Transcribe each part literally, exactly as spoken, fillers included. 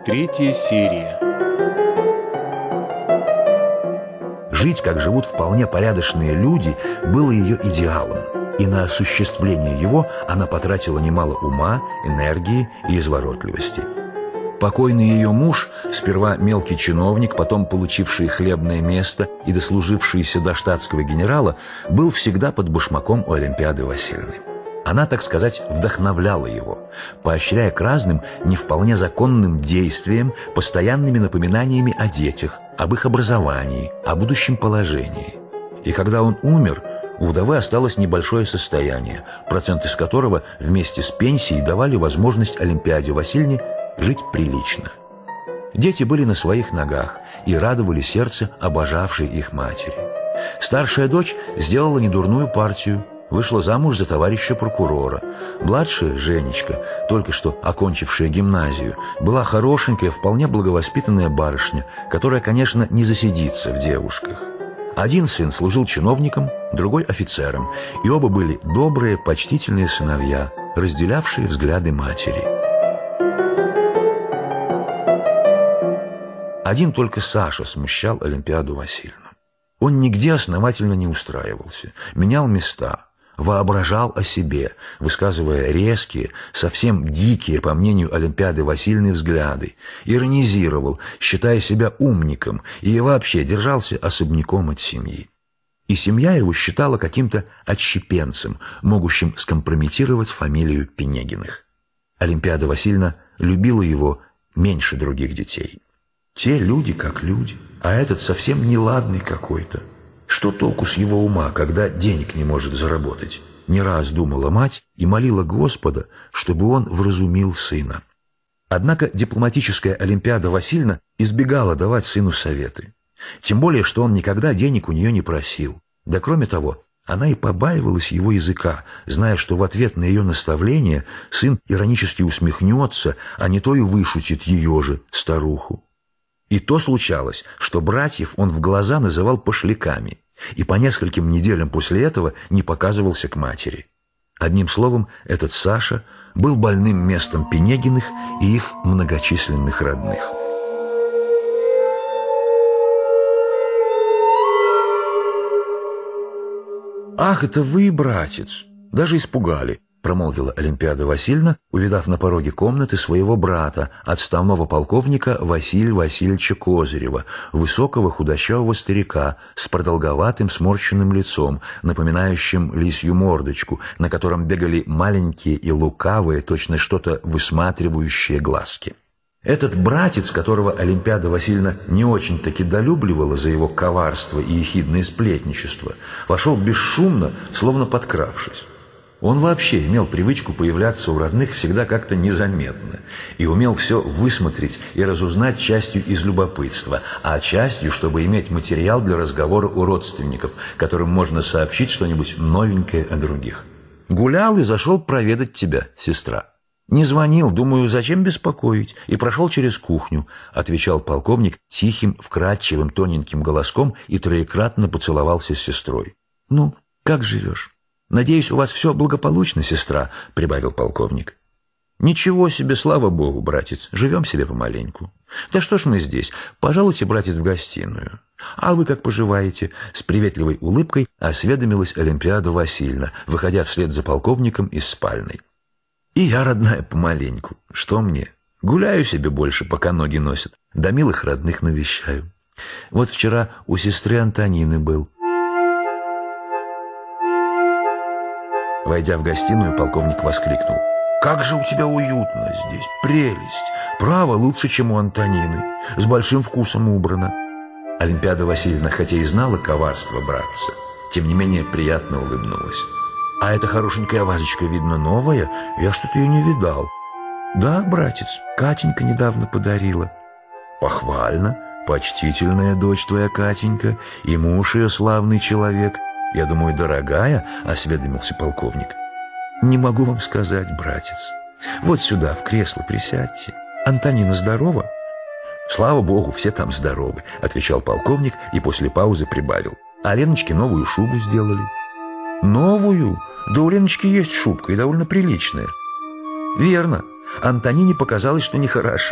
Третья серия. Жить, как живут вполне порядочные люди, было ее идеалом, и на осуществление его она потратила немало ума, энергии и изворотливости. Покойный ее муж, сперва мелкий чиновник, потом получивший хлебное место и дослужившийся до штатского генерала, был всегда под башмаком у Олимпиады Васильевны. Она, так сказать, вдохновляла его, поощряя к разным, не вполне законным действиям, постоянными напоминаниями о детях, об их образовании, о будущем положении. И когда он умер, у вдовы осталось небольшое состояние, процент из которого вместе с пенсией давали возможность Олимпиаде Васильевне жить прилично. Дети были на своих ногах и радовали сердце обожавшей их матери. Старшая дочь сделала недурную партию, вышла замуж за товарища прокурора. Младшая, Женечка, только что окончившая гимназию, была хорошенькая, вполне благовоспитанная барышня, которая, конечно, не засидится в девушках. Один сын служил чиновником, другой офицером, и оба были добрые, почтительные сыновья, разделявшие взгляды матери. Один только Саша смущал Олимпиаду Васильевну. Он нигде основательно не устраивался, менял места, воображал о себе, высказывая резкие, совсем дикие, по мнению Олимпиады Васильевны, взгляды, иронизировал, считая себя умником, и вообще держался особняком от семьи. И семья его считала каким-то отщепенцем, могущим скомпрометировать фамилию Пенегиных. Олимпиада Васильевна любила его меньше других детей. Те люди как люди, а этот совсем неладный какой-то. Что толку с его ума, когда денег не может заработать? Не раз думала мать и молила Господа, чтобы он вразумил сына. Однако дипломатическая Олимпиада Васильевна избегала давать сыну советы. Тем более, что он никогда денег у нее не просил. Да кроме того, она и побаивалась его языка, зная, что в ответ на ее наставление сын иронически усмехнется, а не то и вышутит ее же, старуху. И то случалось, что братьев он в глаза называл пошляками, и по нескольким неделям после этого не показывался к матери. Одним словом, этот Саша был больным местом Пенегиных и их многочисленных родных. «Ах, это вы, братец! Даже испугали!» — промолвила Олимпиада Васильевна, увидав на пороге комнаты своего брата, отставного полковника Василия Васильевича Козырева, высокого худощавого старика с продолговатым сморщенным лицом, напоминающим лисью мордочку, на котором бегали маленькие и лукавые, точно что-то высматривающие глазки. Этот братец, которого Олимпиада Васильевна не очень-таки долюбливала за его коварство и ехидное сплетничество, вошел бесшумно, словно подкравшись. Он вообще имел привычку появляться у родных всегда как-то незаметно и умел все высмотреть и разузнать частью из любопытства, а частью, чтобы иметь материал для разговора у родственников, которым можно сообщить что-нибудь новенькое о других. «Гулял и зашел проведать тебя, сестра. Не звонил, думаю, зачем беспокоить, и прошел через кухню», — отвечал полковник тихим, вкрадчивым, тоненьким голоском и троекратно поцеловался с сестрой. «Ну, как живешь? Надеюсь, у вас все благополучно, сестра», — прибавил полковник. «Ничего себе, слава богу, братец, живем себе помаленьку. Да что ж мы здесь? Пожалуйте, братец, в гостиную. А вы как поживаете?» С приветливой улыбкой осведомилась Олимпиада Васильевна, выходя вслед за полковником из спальной. «И я, родная, помаленьку. Что мне? Гуляю себе больше, пока ноги носят. Да милых родных навещаю. Вот вчера у сестры Антонины был». Войдя в гостиную, полковник воскликнул: «Как же у тебя уютно здесь! Прелесть! Право, лучше, чем у Антонины. С большим вкусом убрано». Олимпиада Васильевна, хотя и знала коварство братца, тем не менее приятно улыбнулась. «А эта хорошенькая вазочка, видно, новая? Я что-то ее не видал». «Да, братец, Катенька недавно подарила». «Похвально. Почтительная дочь твоя Катенька, и муж ее славный человек. Я думаю, дорогая», — осведомился полковник. «Не могу вам сказать, братец. Вот сюда, в кресло присядьте. Антонина здорова?» «Слава богу, все там здоровы», — отвечал полковник и после паузы прибавил. «А Леночке новую шубу сделали». «Новую? Да у Леночки есть шубка, и довольно приличная». «Верно. Антонине показалось, что нехороша.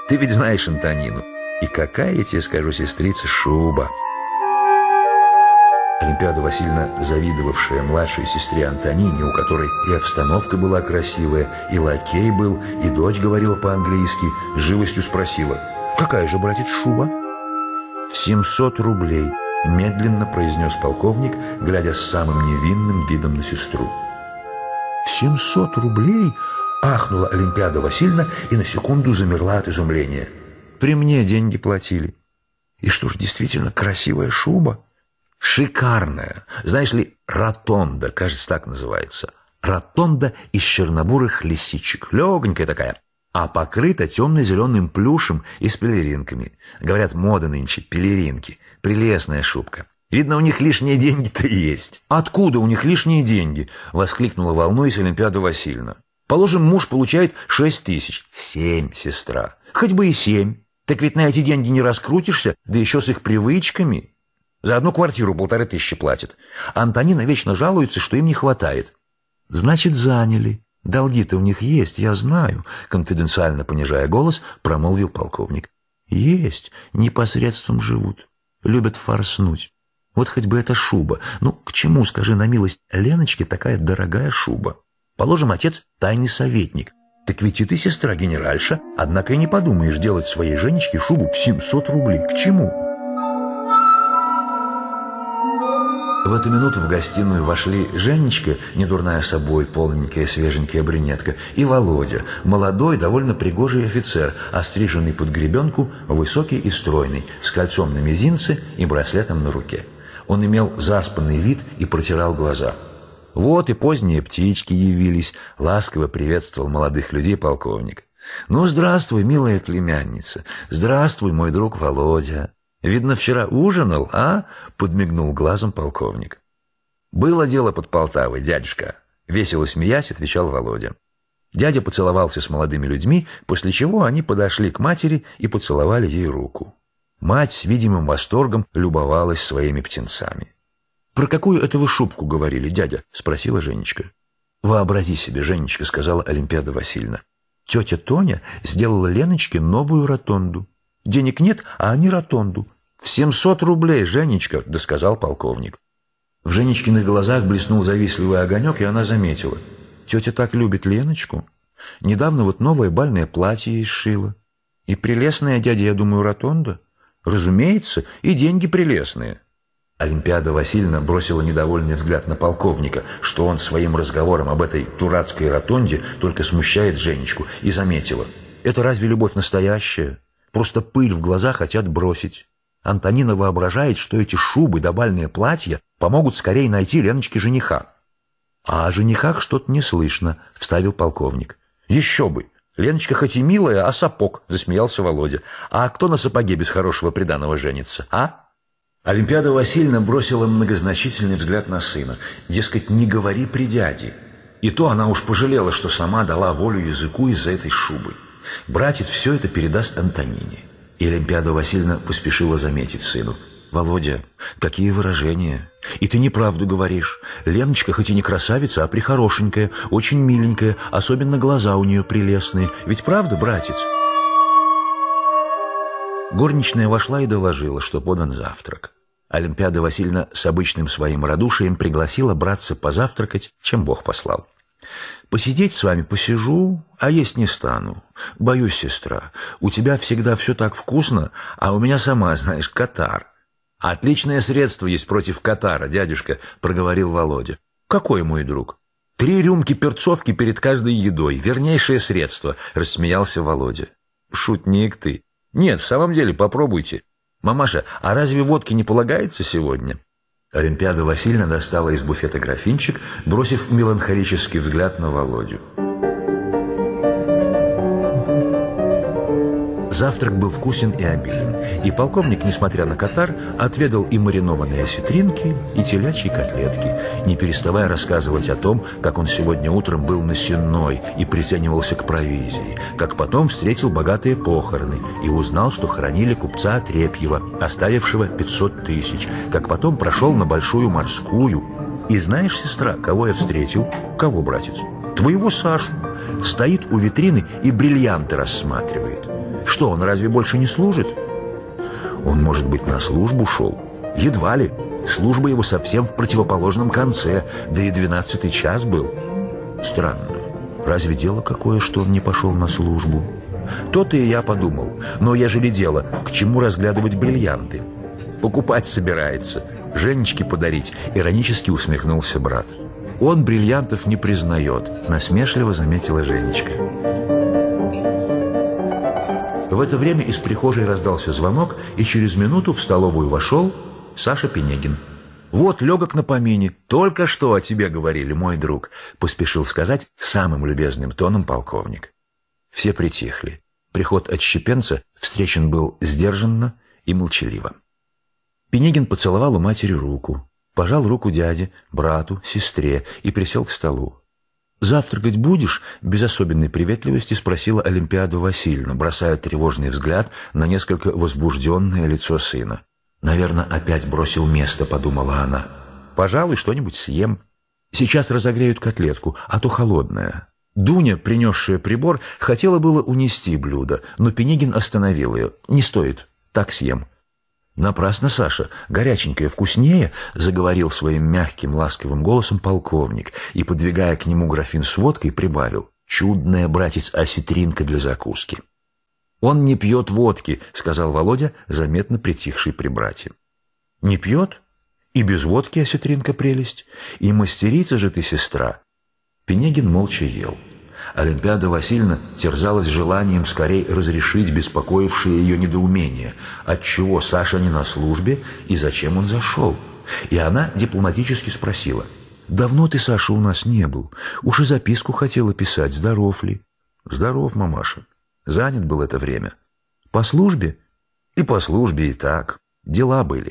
Ты ведь знаешь Антонину. И какая, я тебе скажу, сестрица, шуба!» Олимпиада Васильевна, завидовавшая младшей сестре Антонине, у которой и обстановка была красивая, и лакей был, и дочь говорила по-английски, с живостью спросила: «Какая же, братец, шуба?» «В семьсот рублей», — медленно произнес полковник, глядя с самым невинным видом на сестру. «Семьсот рублей?» — ахнула Олимпиада Васильевна и на секунду замерла от изумления. «При мне деньги платили». «И что ж, действительно красивая шуба?» «Шикарная. Знаешь ли, ротонда, кажется, так называется. Ротонда из чернобурых лисичек. Легонькая такая, а покрыта темно-зеленым плюшем и с пелеринками. Говорят, мода нынче пелеринки. Прелестная шубка. Видно, у них лишние деньги-то есть». «Откуда у них лишние деньги?» — воскликнула, волнуясь, Олимпиада Васильевна. «Положим, муж получает шесть тысяч. Семь, сестра. Хоть бы и семь. Так ведь на эти деньги не раскрутишься, да еще с их привычками. За одну квартиру полторы тысячи платят. А Антонина вечно жалуется, что им не хватает». «Значит, заняли. Долги-то у них есть, я знаю», — конфиденциально понижая голос, промолвил полковник. «Есть. Непосредством живут. Любят форснуть. Вот хоть бы эта шуба. Ну, к чему, скажи на милость, Леночке такая дорогая шуба? Положим, отец тайный советник. Так ведь и ты, сестра, генеральша, однако и не подумаешь делать своей Женечке шубу в семьсот рублей. К чему?» В эту минуту в гостиную вошли Женечка, недурная собой, полненькая, свеженькая брюнетка, и Володя, молодой, довольно пригожий офицер, остриженный под гребенку, высокий и стройный, с кольцом на мизинце и браслетом на руке. Он имел заспанный вид и протирал глаза. «Вот и поздние птички явились», — ласково приветствовал молодых людей полковник. «Ну, здравствуй, милая племянница, здравствуй, мой друг Володя. Видно, вчера ужинал, а?» — подмигнул глазом полковник. «Было дело под Полтавой, дядюшка», — весело смеясь, отвечал Володя. Дядя поцеловался с молодыми людьми, после чего они подошли к матери и поцеловали ей руку. Мать с видимым восторгом любовалась своими птенцами. «Про какую это вы шубку говорили, дядя?» — спросила Женечка. «Вообрази себе, Женечка», — сказала Олимпиада Васильевна. «Тетя Тоня сделала Леночке новую ротонду. Денег нет, а они ротонду. В семьсот рублей, Женечка», — досказал полковник. В Женечкиных глазах блеснул завистливый огонек, и она заметила: «Тетя так любит Леночку. Недавно вот новое бальное платье ей сшила. И прелестная, дядя, я думаю, ротонда. Разумеется, и деньги прелестные». Олимпиада Васильевна бросила недовольный взгляд на полковника, что он своим разговором об этой дурацкой ротонде только смущает Женечку, и заметила: «Это разве любовь настоящая? Просто пыль в глаза хотят бросить. Антонина воображает, что эти шубы да бальные платья помогут скорее найти Леночке жениха». «А о женихах что-то не слышно», — вставил полковник. «Еще бы! Леночка хоть и милая, а сапог», — засмеялся Володя. «А кто на сапоге без хорошего приданого женится, а?» Олимпиада Васильевна бросила многозначительный взгляд на сына. Дескать, не говори при дяде. И то она уж пожалела, что сама дала волю языку из-за этой шубы. Братец все это передаст Антонине. И Олимпиада Васильевна поспешила заметить сыну: «Володя, какие выражения! И ты неправду говоришь. Леночка хоть и не красавица, а прихорошенькая, очень миленькая, особенно глаза у нее прелестные. Ведь правда, братец?» Горничная вошла и доложила, что подан завтрак. Олимпиада Васильевна с обычным своим радушием пригласила братца позавтракать, чем Бог послал. «Посидеть с вами посижу, а есть не стану. Боюсь, сестра, у тебя всегда все так вкусно, а у меня, сама знаешь, катар». «Отличное средство есть против катара, дядюшка», — проговорил Володя. «Какой, мой друг?» «Три рюмки перцовки перед каждой едой. Вернейшее средство», — рассмеялся Володя. «Шутник ты. Нет, в самом деле, попробуйте. Мамаша, а разве водки не полагается сегодня?» Олимпиада Васильевна достала из буфета графинчик, бросив меланхолический взгляд на Володю. Завтрак был вкусен и обилен, и полковник, несмотря на катар, отведал и маринованные осетринки, и телячьи котлетки, не переставая рассказывать о том, как он сегодня утром был на Сенной и приценивался к провизии, как потом встретил богатые похороны и узнал, что хоронили купца Отрепьева, оставившего пятьсот тысяч, как потом прошел на Большую Морскую. И знаешь, сестра, кого я встретил? Кого, братец? Твоего Сашу. стоит у витрины и бриллианты рассматривает. Что, он разве больше не служит? Он, может быть, на службу шел? Едва ли. Служба его совсем в противоположном конце, да и двенадцатый час был. Странно. Разве дело какое, что он не пошел на службу? То-то и я подумал. Но ежели дело, к чему разглядывать бриллианты? Покупать собирается. Женечке подарить, иронически усмехнулся брат. Он бриллиантов не признает, насмешливо заметила Женечка. В это время из прихожей раздался звонок, и через минуту в столовую вошел Саша Пинегин. «Вот легок на помине. Только что о тебе говорили, мой друг», — поспешил сказать самым любезным тоном полковник. Все притихли. Приход отщепенца встречен был сдержанно и молчаливо. Пинегин поцеловал у матери руку, пожал руку дяде, брату, сестре и присел к столу. «Завтракать будешь?» — без особенной приветливости спросила Олимпиада Васильевна, бросая тревожный взгляд на несколько возбужденное лицо сына. «Наверное, опять бросил место», — подумала она. «Пожалуй, что-нибудь съем. Сейчас разогреют котлетку, а то холодная». Дуня, принесшая прибор, хотела было унести блюдо, но Пинегин остановил ее. «Не стоит, так съем». «Напрасно, Саша, горяченькое вкуснее», — заговорил своим мягким, ласковым голосом полковник и, подвигая к нему графин с водкой, прибавил: «Чудная, братец, осетринка для закуски». «Он не пьет водки», — сказал Володя, заметно притихший при брате. «Не пьет? И без водки осетринка прелесть. И мастерица же ты, сестра». Пинегин молча ел. Олимпиада Васильевна терзалась желанием скорее разрешить беспокоившее ее недоумение, отчего Саша не на службе и зачем он зашел. И она дипломатически спросила: «Давно ты, Саша, у нас не был? Уж и записку хотела писать, здоров ли?» «Здоров, мамаша. Занят был это время». «По службе?» «И по службе, и так. Дела были».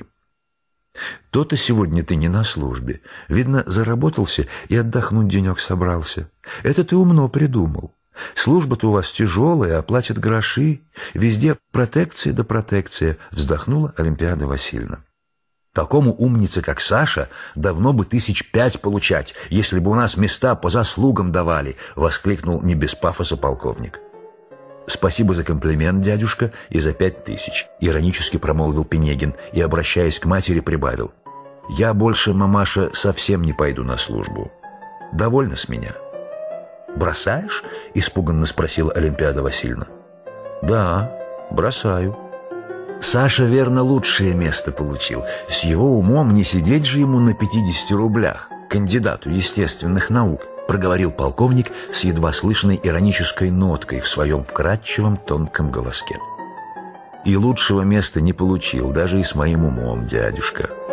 «То-то сегодня ты не на службе. Видно, заработался и отдохнуть денек собрался. Это ты умно придумал. Служба-то у вас тяжелая, оплатят гроши. Везде протекция да протекция», — вздохнула Олимпиада Васильевна. «Такому умнице, как Саша, давно бы тысяч пять получать, если бы у нас места по заслугам давали», — воскликнул не без пафоса полковник. «Спасибо за комплимент, дядюшка, и за пять тысяч», — иронически промолвил Пинегин и, обращаясь к матери, прибавил: «Я больше, мамаша, совсем не пойду на службу. Довольно с меня». «Бросаешь?» — испуганно спросила Олимпиада Васильевна. «Да, бросаю». «Саша, верно, лучшее место получил. С его умом не сидеть же ему на пятидесяти рублях, кандидату естественных наук», — проговорил полковник с едва слышной иронической ноткой в своем вкрадчивом тонком голоске. «И лучшего места не получил, даже и с моим умом, дядюшка.